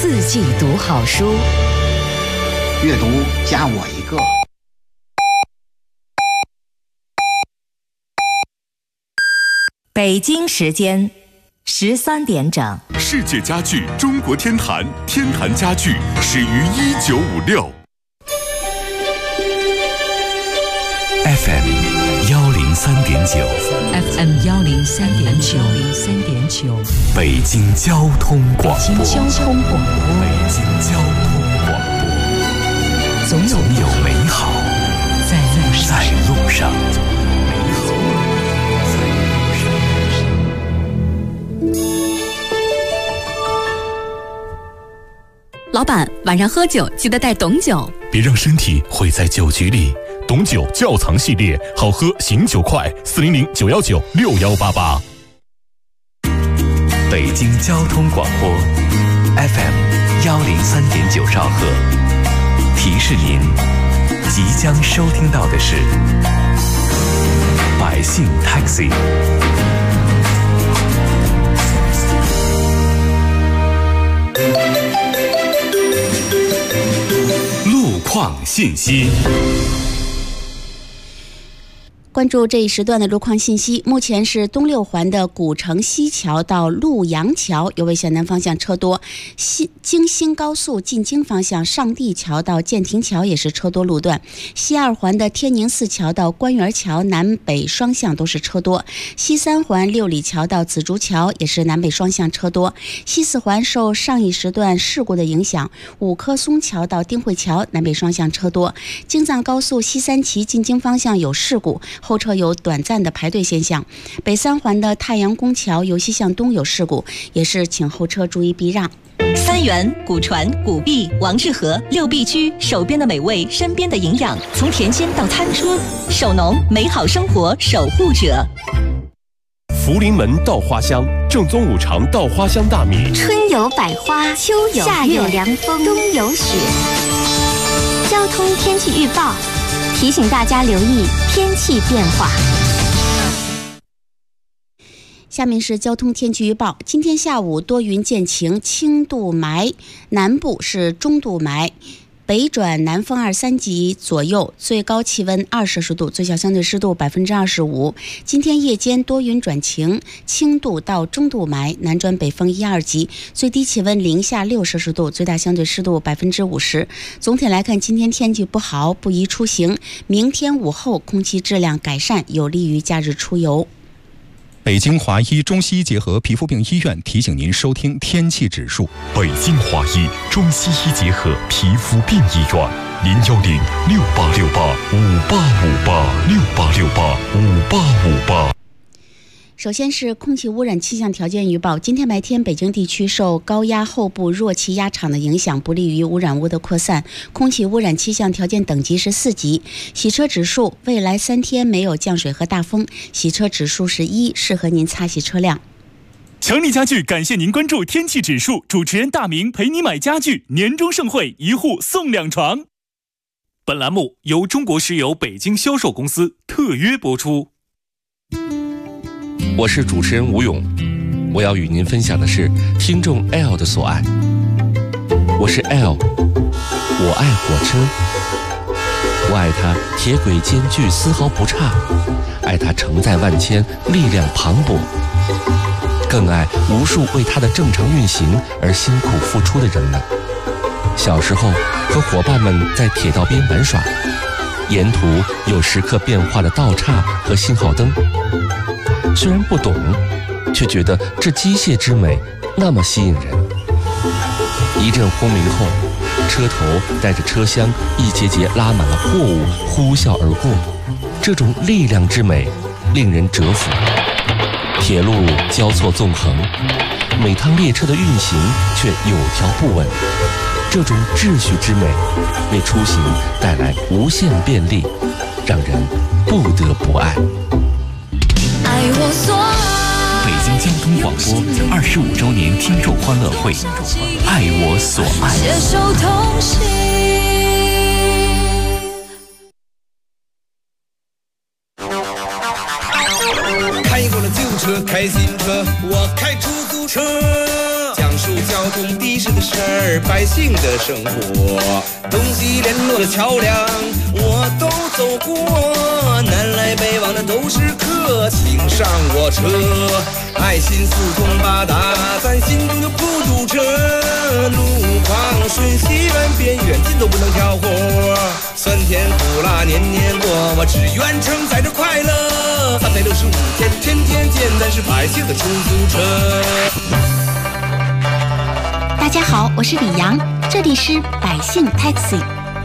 四季读好书， 阅读加我一个。 北京时间13点整。 世界家具中国天坛，天坛家具始于1956。FM 103.9 FM 103.9 北京交通广播。 北京交通广播。 北京交通广播。 总有美好在路上。 老板，晚上喝酒记得带董酒， 别让身体毁在酒局里。董酒窖藏系列，好喝醒酒快，400-919-6188。北京交通广播 FM 103.9兆赫，提示您即将收听到的是百姓 Taxi。路况信息。 关注这一时段的路况信息。目前是东六环的古城西桥到陆阳桥有危险，南方向车多；京新高速进京方向上地桥到建亭桥也是车多路段；西二环的天宁寺桥到官园桥南北双向都是车多；西三环六里桥到紫竹桥也是南北双向车多；西四环受上一时段事故的影响，五棵松桥到丁汇桥南北双向车多；京藏高速西三旗进京方向有事故，后车有短暂的排队现象。北三环的太阳宫桥由西向东有事故，也是请后车注意避让。 三元、古传、古碧、王致和六必居，手边的美味，身边的营养，从田间到餐桌，手农美好生活守护者。 福临门稻花香，正宗五常稻花香大米。 春有百花，秋有夏有凉风，冬有雪。交通天气预报提醒大家留意天气变化。 下面是交通天气预报。今天下午多云见晴，轻度霾，南部是中度霾，北转南风2-3级左右，最高气温20摄氏度，最小相对湿度25%。今天夜间多云转晴，轻度到中度霾，南转北风1-2级，最低气温零下6摄氏度，最大相对湿度50%。总体来看，今天天气不好，不宜出行。明天午后空气质量改善，有利于假日出游。 北京华医中西医结合皮肤病医院提醒您收听天气指数。 北京华医中西医结合皮肤病医院，010-6868-5858，6868-5858。 首先是空气污染气象条件预报。今天白天，北京地区受高压后部弱气压场的影响，不利于污染物的扩散，空气污染气象条件等级是4级。洗车指数，未来3天没有降水和大风，洗车指数是1，适合您擦洗车辆。 强力家具感谢您关注天气指数，主持人大明陪你买家具，年终盛会1户送2床。本栏目由中国石油北京销售公司特约播出。 我是主持人吴勇，我要与您分享的是听众 L 的所爱。我是 L， 我爱火车，我爱它铁轨间距丝毫不差，爱它承载万千，力量磅礴，更爱无数为它的正常运行而辛苦付出的人们。小时候和伙伴们在铁道边玩耍，沿途有时刻变化的道岔和信号灯，虽然不懂，却觉得这机械之美那么吸引人。一阵轰鸣后，车头带着车厢一节节拉满了货物呼啸而过，这种力量之美令人折服。铁路交错纵横，每趟列车的运行却有条不紊，这种秩序之美为出行带来无限便利，让人不得不爱。 北京交通广播25周年听众欢乐会，爱我所爱。携手同行。 开过了旧车，开新车，我开出租车，讲述交通的士的的事儿，百姓的生活，东西联络的桥梁我都走过，南来北往的都是客，请上我车，爱心四通八达，咱心中就不堵车，路况顺西远边远近都不能挑活，酸甜苦辣年年过，我只愿承载着快乐，365天天天见，咱是百姓的出租车。 大家好，我是李阳，这里是百姓 Taxi。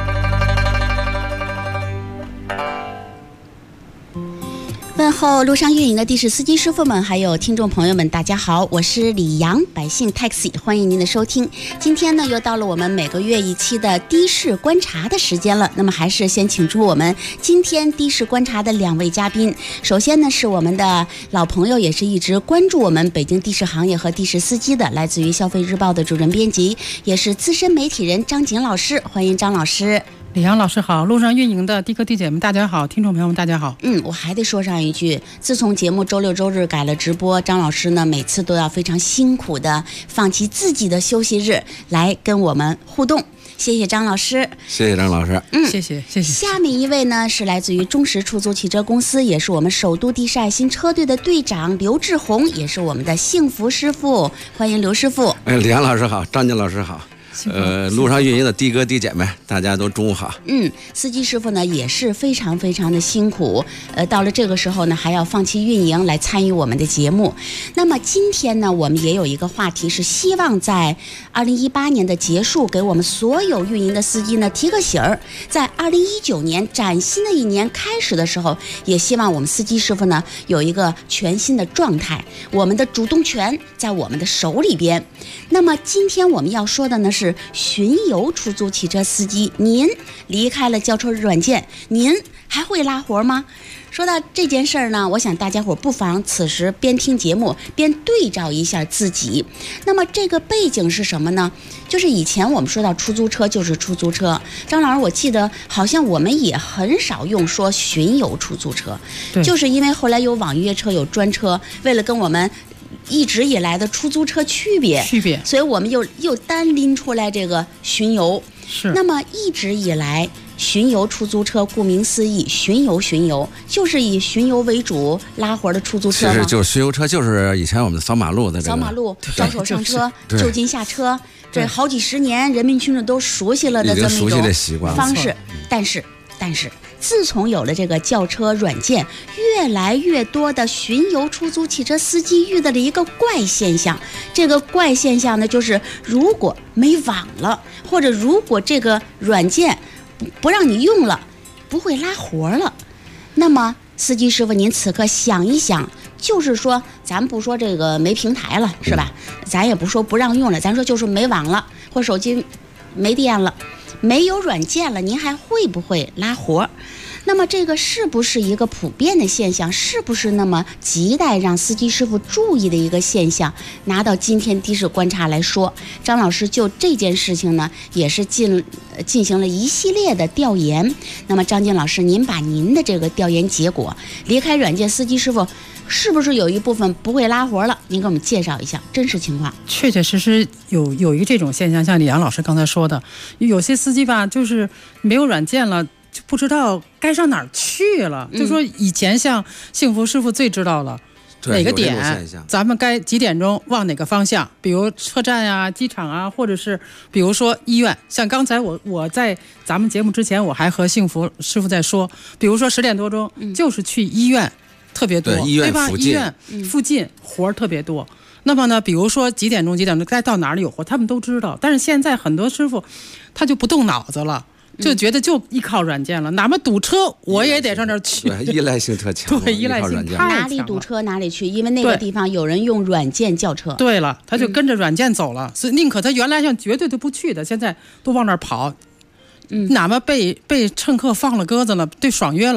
问候路上运营的的士司机师傅们，还有听众朋友们，大家好，我是李阳，百姓 Taxi， 欢迎您的收听。今天呢，又到了我们每个月一期的的士观察的时间了。那么，还是先请出我们今天的士观察的2位嘉宾。首先呢，是我们的老朋友，也是一直关注我们北京的士行业和的士司机的，来自于消费日报的主任编辑，也是资深媒体人张景老师，欢迎张老师。 李阳老师好，路上运营的的哥的姐们大家好，听众朋友们大家好。 我还得说上一句，自从节目周六周日改了直播，张老师呢每次都要非常辛苦的放弃自己的休息日来跟我们互动。谢谢张老师。 谢谢张老师。 谢谢。 下面一位呢是来自于中石出租汽车公司，也是我们首都的士爱心车队的队长刘志宏，也是我们的幸福师傅，欢迎刘师傅。 李阳老师好，张静老师好。路上运营的的哥的姐妹，大家都中午好。 司机师傅呢也是非常非常的辛苦，到了这个时候呢，还要放弃运营来参与我们的节目。那么今天呢，我们也有一个话题，是希望在2018年的结束，给我们所有运营的司机呢提个醒儿，在2019年崭新的一年开始的时候，也希望我们司机师傅呢有一个全新的状态，我们的主动权在我们的手里边。那么今天我们要说的呢是巡游出租汽车司机，您离开了叫车软件，您还会拉活吗？说到这件事儿呢，我想大家伙不妨此时边听节目边对照一下自己。那么这个背景是什么呢？就是以前我们说到出租车就是出租车，张老师我记得好像我们也很少用说巡游出租车，就是因为后来有网约车有专车，为了跟我们一直以来的出租车区别，所以我们又单拎出来这个巡游。 是。 那么一直以来，巡游出租车顾名思义，巡游就是以巡游为主拉活的出租车吗？ 其实就是巡游车，就是以前我们扫马路的这个扫马路，招手上车，就近下车，这好几十年人民群众都熟悉了的这么一种方式。但是自从有了这个叫车软件，越来越多的巡游出租汽车司机遇到了一个怪现象。这个怪现象呢，就是如果没网了，或者如果这个软件不让你用了，不会拉活了，那么司机师傅您此刻想一想，就是说咱不说这个没平台了是吧，咱也不说不让用了，咱说就是没网了，或手机没电了，没有软件了，您还会不会拉活？那么这个是不是一个普遍的现象？是不是那么亟待让司机师傅注意的一个现象？拿到今天的士观察来说，张老师就这件事情呢，也是进行了一系列的调研。那么张静老师，您把您的这个调研结果，离开软件司机师傅是不是有一部分不会拉活了？您给我们介绍一下真实情况。 确确实实有一个这种现象，像李阳老师刚才说的，有些司机吧，就是没有软件了，就不知道该上哪儿去了。就说以前像幸福师傅最知道了哪个点，咱们该几点钟往哪个方向，比如车站啊、机场啊，或者是比如说医院。像刚才我在咱们节目之前，我还和幸福师傅在说，比如说10点多钟就是去医院特别多，对吧？医院附近活特别多。那么呢，比如说几点钟该到哪里有活，他们都知道。但是现在很多师傅他就不动脑子了，就觉得就依靠软件了，哪怕堵车我也得上这儿去。 对，依赖性特强。 对，依赖性太强了。 哪里堵车哪里去，因为那个地方有人用软件叫车。 对了，他就跟着软件走了，所以宁可他原来像绝对都不去的，现在都往那儿跑。哪怕被乘客放了鸽子了，对爽约了，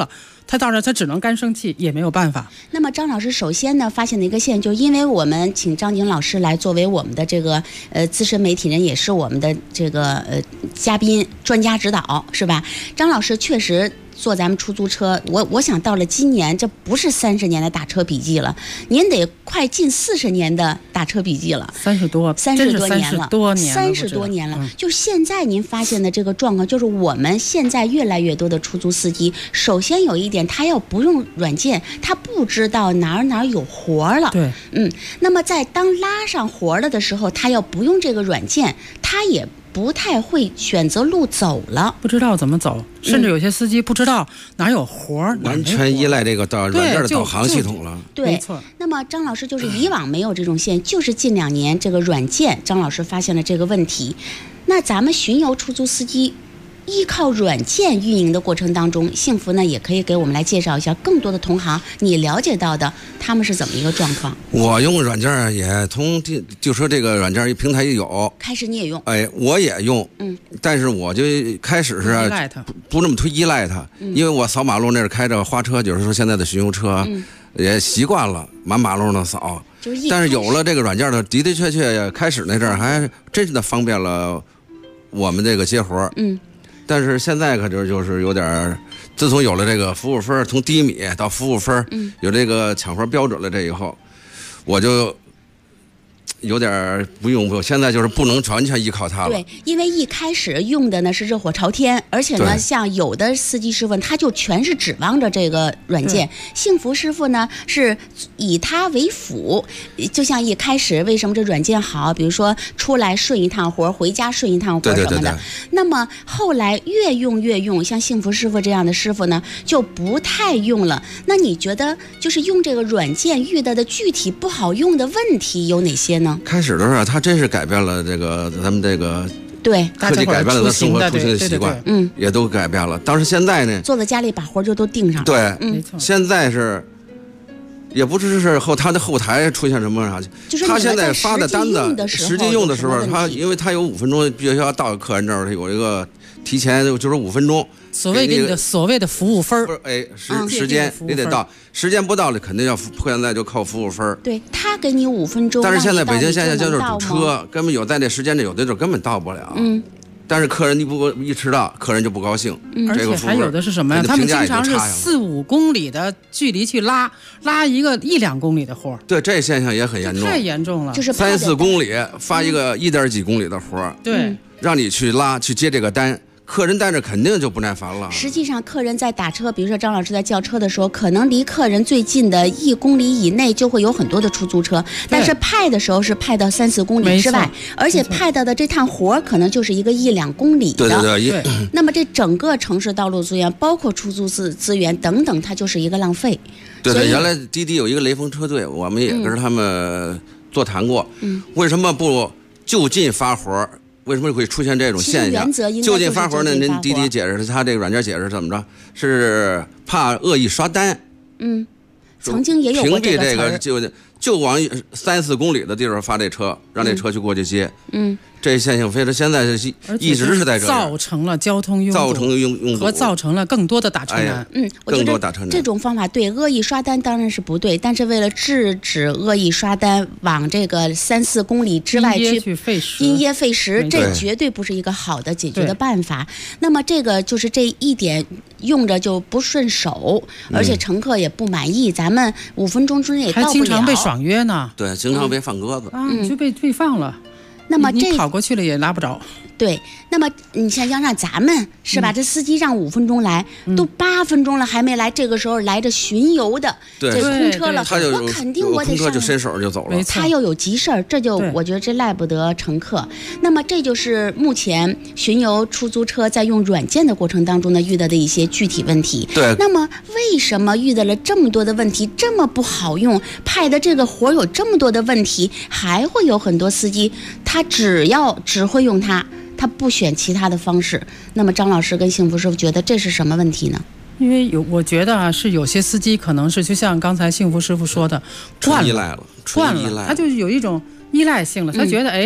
他到这他只能干生气，也没有办法。 那么张老师首先呢发现的一个现，就是因为我们请张景老师来作为我们的这个资深媒体人，也是我们的这个嘉宾专家指导，是吧？张老师确实坐咱们出租车，我想到了今年，这不是30年的打车笔记了，您得快近40年的打车笔记了 ，30多年了 ，30多年了。就现在您发现的这个状况，就是我们现在越来越多的出租司机，首先有一点，他要不用软件，他不知道哪儿有活了。 对， 那么在当拉上活了的时候，他要不用这个软件，他也不太会选择路走了， 不知道怎么走，甚至有些司机不知道哪有活儿， 完全依赖这个软件的导航系统了。 对，没错。那么张老师就是以往没有这种现，就是近2年这个软件，张老师发现了这个问题。那咱们巡游出租司机依靠软件运营的过程当中，幸福呢也可以给我们来介绍一下更多的同行你了解到的他们是怎么一个状况。 我用软件也就说这个软件平台也有， 开始你也用， 我也用，但是我就开始是不那么依赖它，因为我扫马路那是开着花车，就是说现在的巡游车，也习惯了满马路的扫，但是有了这个软件的的确开始那阵儿还真的方便了我们这个接活，但是现在可就是有点，自从有了这个服务分，从低米到服务分，有这个抢活标准了，这以后，我就有点不用，现在就是不能完全依靠它了。 对，因为一开始用的呢是热火朝天，而且呢，像有的司机师傅他就全是指望着这个软件。幸福师傅呢是以它为辅，就像一开始为什么这软件好，比如说出来顺一趟活，回家顺一趟活什么的。对。那么后来越用，像幸福师傅这样的师傅呢就不太用了。那你觉得就是用这个软件遇到的具体不好用的问题有哪些呢？ 开始的时候，它真是改变了这个咱们这个科技改变了他生活出行的习惯，也都改变了。但是现在呢， 坐在家里把活就都定上了。 对，没错。现在是，也不知是他的后台出现什么啥， 就是他现在发的单子，实际用的时候，因为他有5分钟，必须要到客人这儿，他有一个提前就是5分钟。 所谓给你的所谓的服务分， 时间你得到，时间不到了肯定要现在就扣服务分。 对，他给你5分钟， 但是现在北京现在就是堵车，根本有在这时间内有的时候根本到不了。但是客人一迟到，客人就不高兴。 而且还有的是什么呀？他们经常是4、5公里的距离去拉一个1、2公里的活。 对，这现象也很严重， 太严重了。 就是 3、4公里发一个1点几公里的活， 对， 让你去接这个单。客人在这肯定就不耐烦了。 实际上，客人在打车，比如说张老师在叫车的时候，可能离客人最近的1公里以内就会有很多的出租车，但是派的时候是派到3、4公里之外，而且派到的这趟活可能就是一个1、2公里的。 对。 那么这整个城市道路资源，包括出租资源等等，它就是一个浪费。 对，原来滴滴有一个雷锋车队，我们也跟他们座谈过，为什么不就近发活？为什么会出现这种现象？就近发活呢？您滴滴解释，他这个软件解释怎么着？是怕恶意刷单。 曾经也有过这个词儿。 屏蔽这个就往3、4公里的地方发这车，让这车去过去接。这现象非常，现在一直是在这样， 造成了交通拥堵，和造成了更多的打车难。 我觉得这种方法对恶意刷单当然是不对，但是为了制止恶意刷单往这个3、4公里之外去因噎废食，这绝对不是一个好的解决的办法。那么这个就是这一点用着就不顺手，而且乘客也不满意，咱们5分钟之内也到不了， 还经常被爽约呢。 对，经常被放鸽子就被退放了。 那么你跑过去了也拉不着。 对，那么你想想让咱们是吧？这司机让5分钟来，都8分钟了还没来，这个时候来着巡游的这空车了，我肯定我得上， 就伸手就走了。 他又有急事儿，这就我觉得这赖不得乘客。那么这就是目前巡游出租车在用软件的过程当中呢遇到的一些具体问题。 对。 那么为什么遇到了这么多的问题，这么不好用，派的这个活有这么多的问题，还会有很多司机他只会用它。他不选其他的方式，那么张老师跟幸福师傅觉得这是什么问题呢？ 因为我觉得是有些司机可能是就像刚才幸福师傅说的，惯了，他就有一种依赖性了。他觉得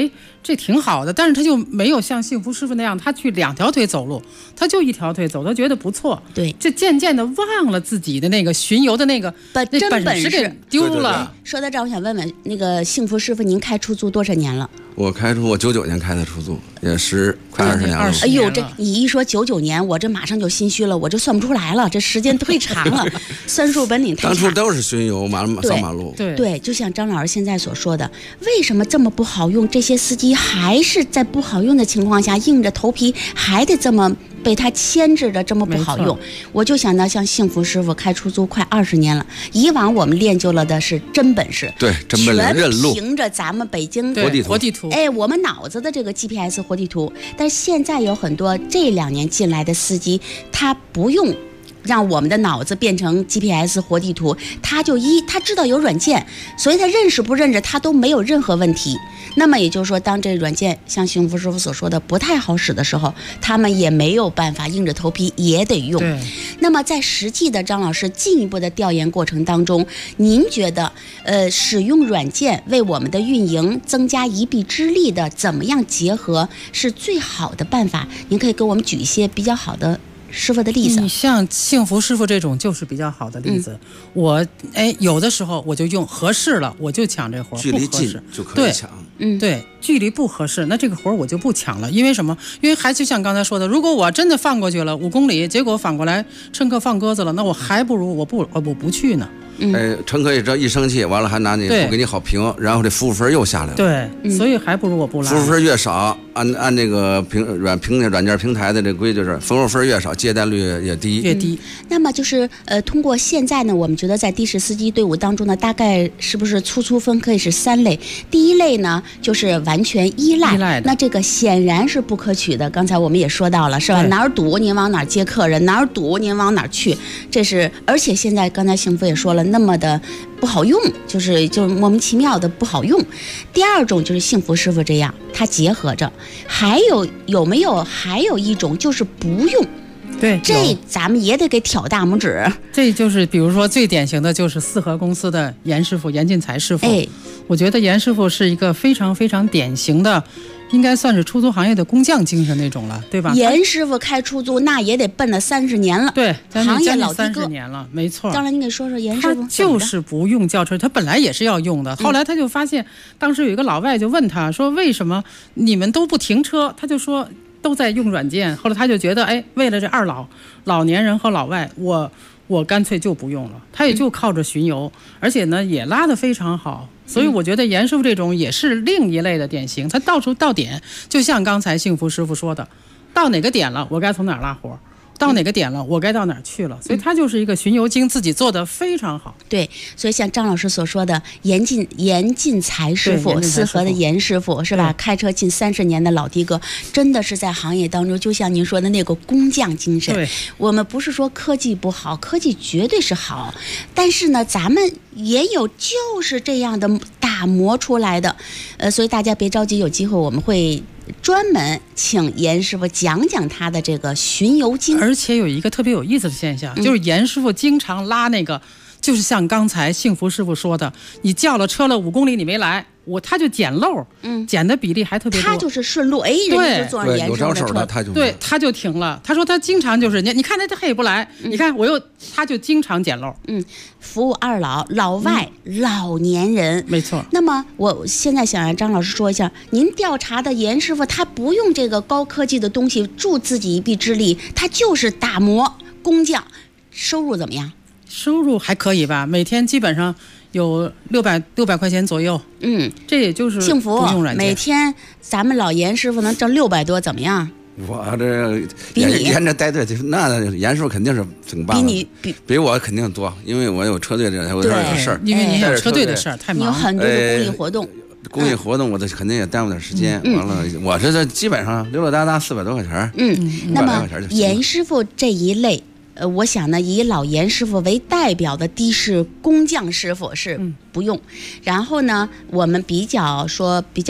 这挺好的，但是他就没有像幸福师傅那样，他去2条腿走路，他就1条腿走，他觉得不错。 对， 这渐渐的忘了自己的那个巡游的那个本事给丢了。 说到这儿，我想问问那个幸福师傅，您开出租多少年了？ 我99年开的出租，也快20年了。 哎呦，这你一说99年，我这马上就心虚了，我就算不出来了，这时间忒长了，算术本领太差。 当初都是巡游扫马路。 对，就像张老师现在所说的，为什么这么不好用？这些司机还是在不好用的情况下，硬着头皮还得这么被他牵制着，这么不好用。我就想到像幸福师傅开出租快20年了，以往我们练就了的是真本事， 对，真本领认路， 凭着咱们北京活地图， 哎，我们脑子的这个 GPS 活地图。但是现在有很多这2年进来的司机，他不用让我们的脑子变成 GPS 活地图，他知道有软件，所以他认识不认识他都没有任何问题。那么也就是说，当这软件像幸福师傅所说的不太好使的时候，他们也没有办法，硬着头皮也得用。那么在实际的张老师进一步的调研过程当中，您觉得使用软件为我们的运营增加一臂之力的怎么样结合是最好的办法？您可以给我们举一些比较好的师傅的例子。 你像幸福师傅这种就是比较好的例子。我有的时候我就用合适了，我就抢这活， 距离近就可以抢。 对，距离不合适，那这个活我就不抢了。因为什么？因为还就像刚才说的，如果我真的放过去了5公里，结果反过来乘客放鸽子了，那我还不如我不去呢。 乘客一生气，完了还拿你不给你好评，然后这服务分又下来了。 对，所以还不如我不来。 服务分越少，按这个软件平台的这规矩是，服务分越少，接待率越低。 那么就是通过现在呢，我们觉得在的士司机队伍当中呢，大概是不是粗分可以是3类？第一类呢，就是完全依赖，那这个显然是不可取的。刚才我们也说到了，是吧？哪儿堵您往哪儿接客人，哪儿堵您往哪儿去，这是。而且现在刚才幸福也说了，那么的不好用，就是莫名其妙的不好用。第二种就是幸福师傅这样，他结合着，还有没有一种就是不用？ 对， 这咱们也得给挑大拇指。 这就是比如说最典型的就是4合公司的严师傅，严进才师傅。我觉得严师傅是一个非常非常典型的，应该算是出租行业的工匠精神那种了，对吧？ 严师傅开出租那也得奔了30年了， 对， 行业老的 30年了，没错。 当然，你给说说严师傅。 他就是不用轿车，他本来也是要用的，后来他就发现，当时有一个老外就问他说：“为什么你们都不停车？”他就说都在用软件。后来他就觉得，为了这老年人和老外，我干脆就不用了。他也就靠着巡游，而且呢也拉得非常好。所以我觉得严师傅这种也是另一类的典型，他到处到点，就像刚才幸福师傅说的，到哪个点了我该从哪儿拉活，到哪个点了我该到哪儿去了，所以他就是一个巡游精，自己做得非常好。 对，所以像张老师所说的严进才师傅，4合的严师傅是吧？开车近30年的老的哥，真的是在行业当中就像您说的那个工匠精神。 对， 我们不是说科技不好，科技绝对是好，但是呢咱们也有就是这样的打磨出来的。所以大家别着急，有机会我们会专门请严师傅讲讲他的这个巡游经。 而且有一个特别有意思的现象，就是严师傅经常拉那个，就是像刚才幸福师傅说的，你叫了车了5公里你没来，他就捡漏，捡的比例还特别多。 他就是顺路，人家就坐上严师傅的车， 对，他就停了。他说他经常就是你看他也不来，你看他就经常捡漏。 服务2老，老外、老年人， 没错。 那么我现在想让张老师说一下，您调查的严师傅他不用这个高科技的东西助自己一臂之力，他就是打磨工匠，收入怎么样？ 收入还可以吧，每天基本上有600块钱左右。这也就是幸福不用软件。 每天咱们老严师傅能挣600多，怎么样？ 我这严着带队，那严师傅肯定是挺棒的，比我肯定多，因为我有车队的，我有点事儿。 因为你有车队的事儿，太忙。 你有很多的公益活动。 公益活动我肯定也耽误点时间。完了，我这基本上溜溜达达400多块钱。 那么严师傅这一类。我想呢，以老严师傅为代表的的士工匠师傅是不用。然后呢，我们比较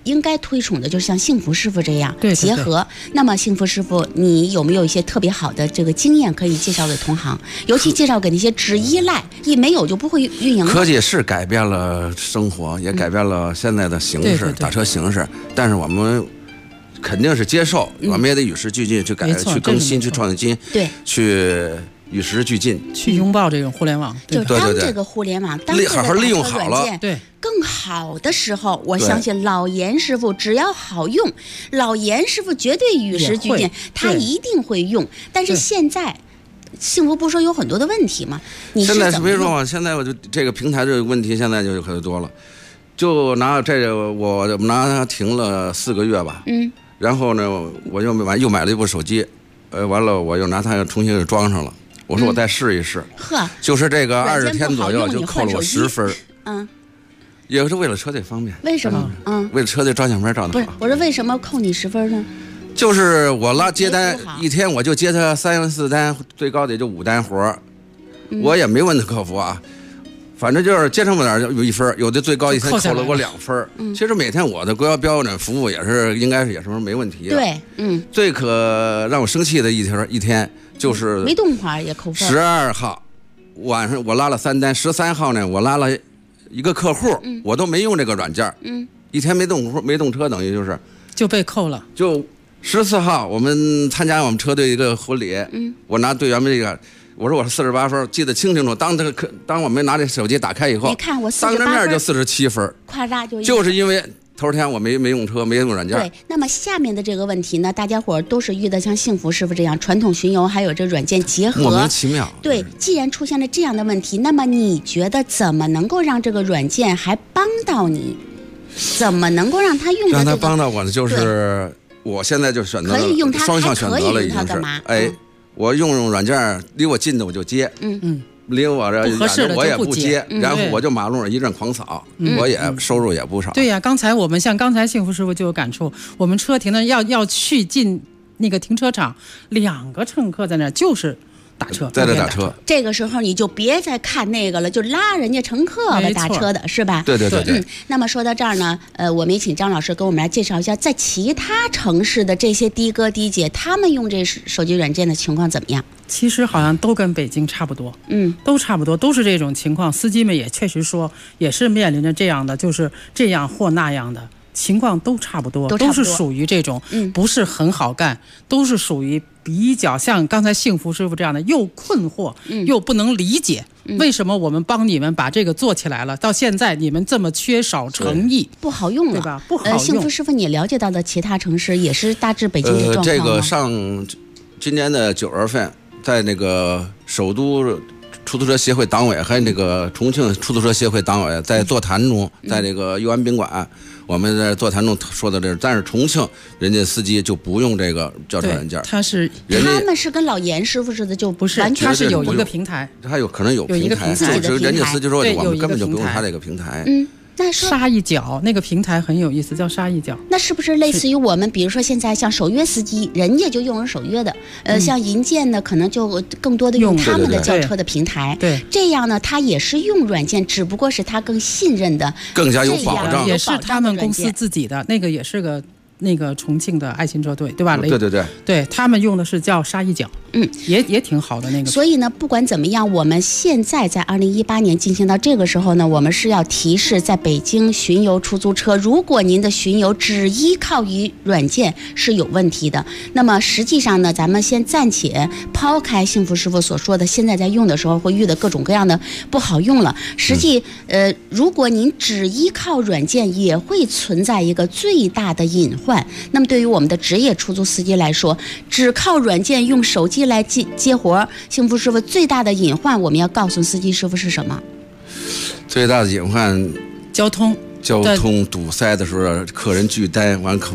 应该推崇的就是像幸福师傅这样对结合。那么幸福师傅，你有没有一些特别好的这个经验可以介绍给同行？尤其介绍给那些只依赖一没有就不会运营的。 科技是改变了生活，也改变了现在的形式，打车形式。但是我们肯定是接受，我们也得与时俱进，去改、去更新、去创新， 对， 去与时俱进， 去拥抱这种互联网。 就当这个互联网，当这个好好利用好了， 对。 更好的时候，我相信老严师傅只要好用，老严师傅绝对与时俱进，他一定会用。但是现在，幸福不说有很多的问题吗？你现在是别说，现在我就这个平台这个问题现在就可多了。就拿这个，我拿它停了4个月吧。然后呢，我又买了一部手机，完了我又拿它重新给装上了。我说我再试一试。就是这个20天左右就扣了我10分。也是为了车队方便。 为什么？ 为了车队照相片照得好。 不是，我说为什么扣你10分呢？ 就是我接单一天，我就接他3、4单，最高的也就5单活，我也没问他客服啊，反正就是接上点有1分，有的最高一天扣了我2分。其实每天我的国家标准服务也是应该是也是没问题的。 对， 最可让我生气的一天就是没动会也扣分。 12号晚上我拉了3单，13号呢我拉了一个客户，我都没用这个软件，一天没动车，等于就被扣了。就14号我们参加我们车队一个婚礼，我拿队员们这个，我说我是48分，记得清楚。当我们拿这手机打开以后， 你看我当着面就47分， 夸嚓就是因为头天我没用车，没用软件。 对，那么下面的这个问题呢，大家伙都是遇到像幸福师傅这样传统巡游还有这软件结合， 莫名其妙。 对，既然出现了这样的问题，那么你觉得怎么能够让这个软件还帮到你？怎么能够让它用的让它帮到我呢？就是我现在就选择了可以用它， 双向选择了，已经是。我用软件离我近的我就接，离我这远的我也不接，然后我就马路上一阵狂扫，我也收入也不少。 对呀，刚才幸福师傅就有感触，我们车停的要去进那个停车场，2个乘客在那就是打车， 在这打车。 这个时候你就别再看那个了，就拉人家乘客来打车的是吧？ 对。 那么说到这儿呢，我们也请张老师给我们来介绍一下，在其他城市的这些的哥的姐，他们用这手机软件的情况怎么样？ 其实好像都跟北京差不多，都差不多，都是这种情况。司机们也确实说，也是面临着这样的，就是这样或那样的情况，都差不多，都是属于这种不是很好干，都是属于比较像刚才幸福师傅这样的，又困惑又不能理解，为什么我们帮你们把这个做起来了，到现在你们这么缺少诚意， 不好用了， 对吧？不好用。 幸福师傅，你了解到的其他城市也是大致北京的状况吗？ 这个上今年的9月份，在那个首都出租车协会党委还有那个重庆出租车协会党委在座谈中，在这个佑安宾馆，我们在座谈中说的这，但是重庆人家司机就不用这个叫车软件， 他们是跟老严师傅似的，就不是，他是有一个平台， 他可能有平台，就是人家司机说我们根本就不用他这个平台。 那沙一角那个平台很有意思，叫沙一角。 那是不是类似于我们，比如说现在像守约司机，人家就用人守约的，像银建呢，可能就更多的用他们的叫车的平台。 对， 这样呢，他也是用软件，只不过是他更信任的， 更加有保障， 也是他们公司自己的那个，也是个那个重庆的爱心车队，对吧？对，他们用的是叫沙一角。也挺好的那个。 所以呢，不管怎么样，我们现在在2018年进行到这个时候呢，我们是要提示在北京巡游出租车，如果您的巡游只依靠于软件是有问题的。那么实际上呢，咱们先暂且抛开幸福师傅所说的现在在用的时候会遇到各种各样的不好用了。实际如果您只依靠软件，也会存在一个最大的隐患。那么对于我们的职业出租司机来说，只靠软件用手机来接活，幸福师傅最大的隐患，我们要告诉司机师傅是什么？ 最大的隐患， 交通堵塞的时候，客人拒单，完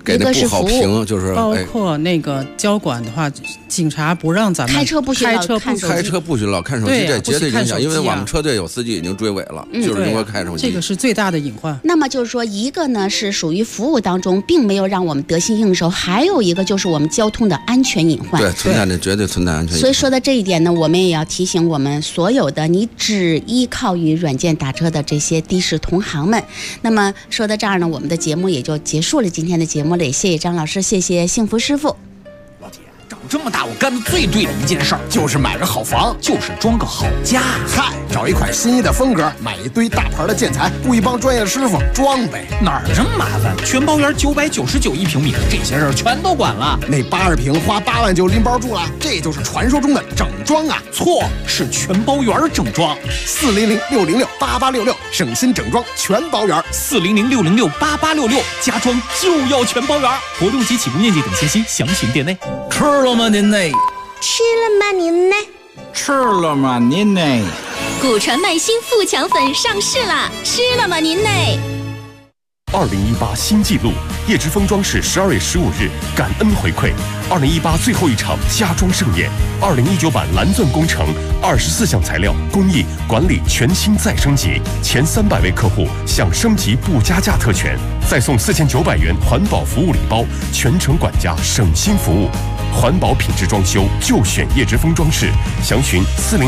给那不好评，就是包括那个交管的话，警察不让咱们开车不许老看手机， 开车不许老看手机，这绝对影响，因为我们车队有司机已经追尾了，就是因为看手机， 这个是最大的隐患。 那么就是说，一个呢是属于服务当中，并没有让我们得心应手，还有一个就是我们交通的安全隐患， 对，存在的绝对存在安全隐患。 所以说到这一点呢，我们也要提醒我们所有的你只依靠于软件打车的这些的士同行们。那么说到这儿呢，我们的节目也就结束了今天的节目了，也谢谢张老师，谢谢幸福师傅。 老铁，长这么大我干的最对的一件事儿就是买个好房，就是装个好家。 嗨，找一款心仪的风格，买一堆大牌的建材，雇一帮专业师傅装呗。 哪儿这么麻烦？全包园999一平米，这些事儿全都管了。 那80平花8万就拎包住了，这就是传说中的整装啊！ 错，是全包园整装。 400-606-8866，省心整装全包园。 400-606-8866，家装就要全包园。活动及起步面积等信息详询店内。 吃了吗您呢？ 吃了吗您呢？ 吃了吗您呢？ 古传麦新富强粉上市啦！吃了吗您呢 ？2018新纪录，叶之峰装饰12月15日感恩回馈，2018最后一场家装盛宴，2019版蓝钻工程，24项材料工艺管理全新再升级，前300位客户享升级不加价特权，再送4900元环保服务礼包，全程管家省心服务，环保品质装修就选叶之峰装饰，详询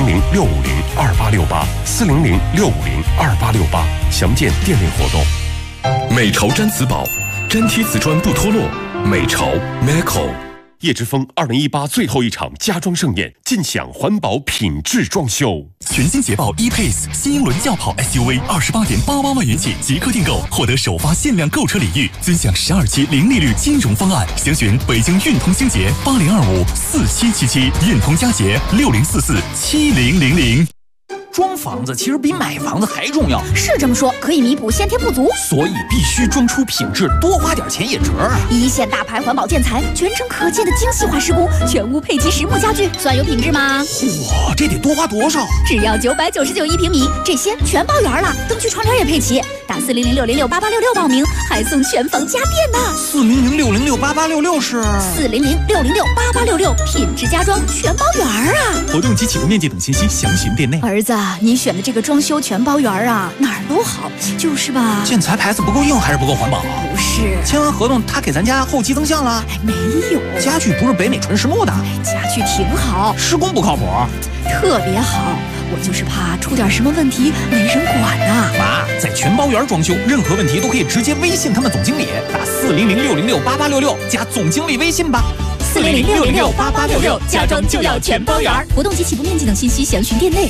400-650-2868，400-650-2868，详见店内活动。 美潮毡瓷宝，粘贴瓷砖不脱落。美潮 Meco。 叶之峰2018最后一场家装盛宴，尽享环保品质装修。 全新捷豹 E-Pace 新英伦轿跑 SUV28.88万元起即刻订购，获得首发限量购车礼遇，尊享12期零利率金融方案。详询北京运通星捷80254777，运通佳捷60447000。 装房子其实比买房子还重要， 是这么说，可以弥补先天不足， 所以必须装出品质，多花点钱也值。 一线大牌环保建材，全程可见的精细化施工，全屋配齐实木家具，算有品质吗？ 哇，这得多花多少？ 只要999一平米，这些全包圆了，灯具窗帘也配齐。打400-606-8866报名，还送全房家电呢。 400-606-8866是 400-606-8866，品质家装全包圆啊！ 活动及起步面积等信息详询店内。 儿子，你选的这个装修全包圆啊，哪儿都好，就是吧？ 建材牌子不够硬还是不够环保？ 不是， 签完合同他给咱家后期增项了？ 没有， 家具不是北美纯实木的， 家具挺好， 施工不靠谱， 特别好。我就是怕出点什么问题没人管呐。 妈，在全包园装修，任何问题都可以直接微信他们总经理，打400-606-8866加总经理微信吧。 400-606-8866，家装就要全包圆。活动及起步面积等信息详询店内。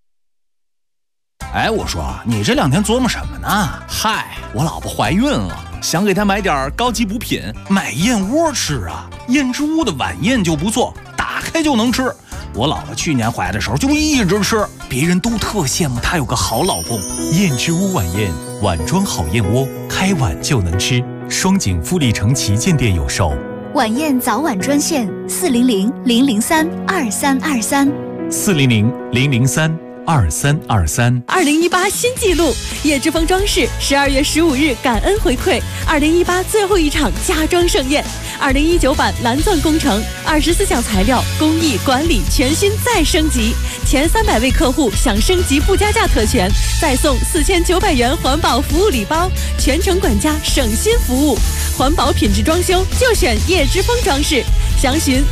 哎，我说你这2天琢磨什么呢？ 嗨，我老婆怀孕了，想给她买点高级补品， 买燕窝吃啊。燕之屋的晚宴就不错，打开就能吃。我老婆去年怀的时候就一直吃，别人都特羡慕她有个好老公。 燕之屋晚宴，碗装好燕窝，开碗就能吃。双井富力城旗舰店有售。 晚宴早晚专线400-003-2323。 400-003-2323。 2018新纪录，叶之峰装饰12月15日感恩回馈，2018最后一场家装盛宴，2019版蓝钻工程，24项材料工艺管理全新再升级，前300位客户享升级不加价特权，再送4900元环保服务礼包，全程管家省心服务，环保品质装修就选叶之峰装饰，详询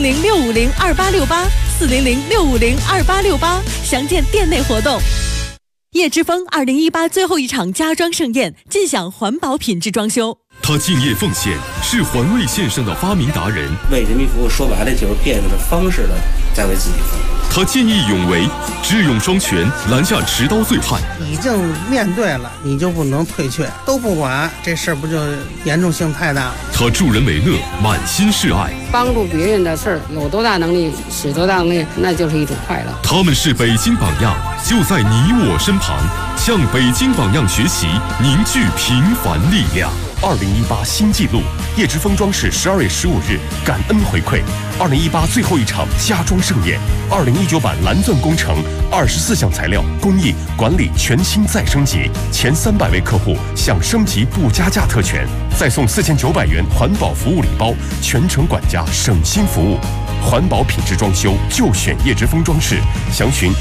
400-650-2868。400-650-2868，详见店内活动。叶之峰2018最后一场家装盛宴，尽享环保品质装修。 他敬业奉献，是环卫线上的发明达人。 为人民服务，说白了就是变着方式的在为自己服务。 他见义勇为，智勇双全，拦下持刀醉汉。 已经面对了，你就不能退却，都不管，这事儿不就严重性太大了？ 他助人为乐，满心是爱。 帮助别人的事儿，有多大能力使多大能力，那就是一种快乐。 他们是北京榜样，就在你我身旁，向北京榜样学习，凝聚平凡力量。 2018新纪录。叶之峰装饰12月15日感恩回馈2018最后一场家装盛宴，2019版蓝钻工程24项材料工艺管理全新再升级，前300位客户享升级不加价特权，再送4900元环保服务礼包，全程管家省心服务。环保品质装修就选叶之峰装饰，详询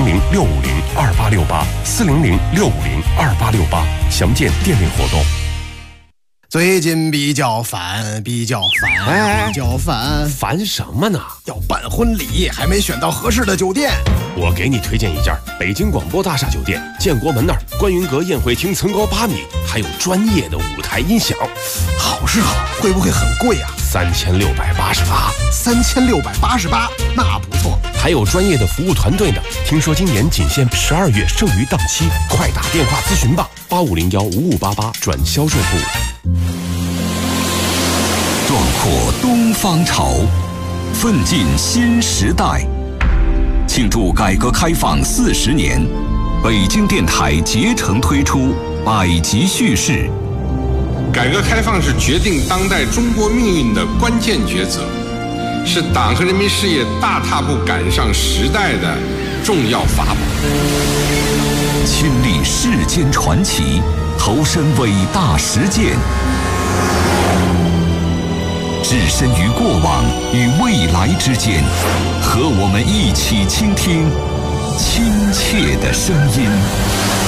400-650-2868，400-650-2868，详见店内活动。 最近比较烦，比较烦什么呢？ 要办婚礼，还没选到合适的酒店。 我给你推荐一家北京广播大厦酒店，建国门那儿观云阁宴会厅层高8米，还有专业的舞台音响。 好是好，会不会很贵啊？3688，那不错。 还有专业的服务团队呢。听说今年仅限12月剩余档期，快打电话咨询吧，8501-5588转销售部。 壮阔东方潮，奋进新时代。庆祝改革开放40年，北京电台竭诚推出百集叙事。 改革开放是决定当代中国命运的关键抉择，是党和人民事业大踏步赶上时代的重要法宝。 亲历世间传奇，投身伟大实践，置身于过往与未来之间，和我们一起倾听亲切的声音。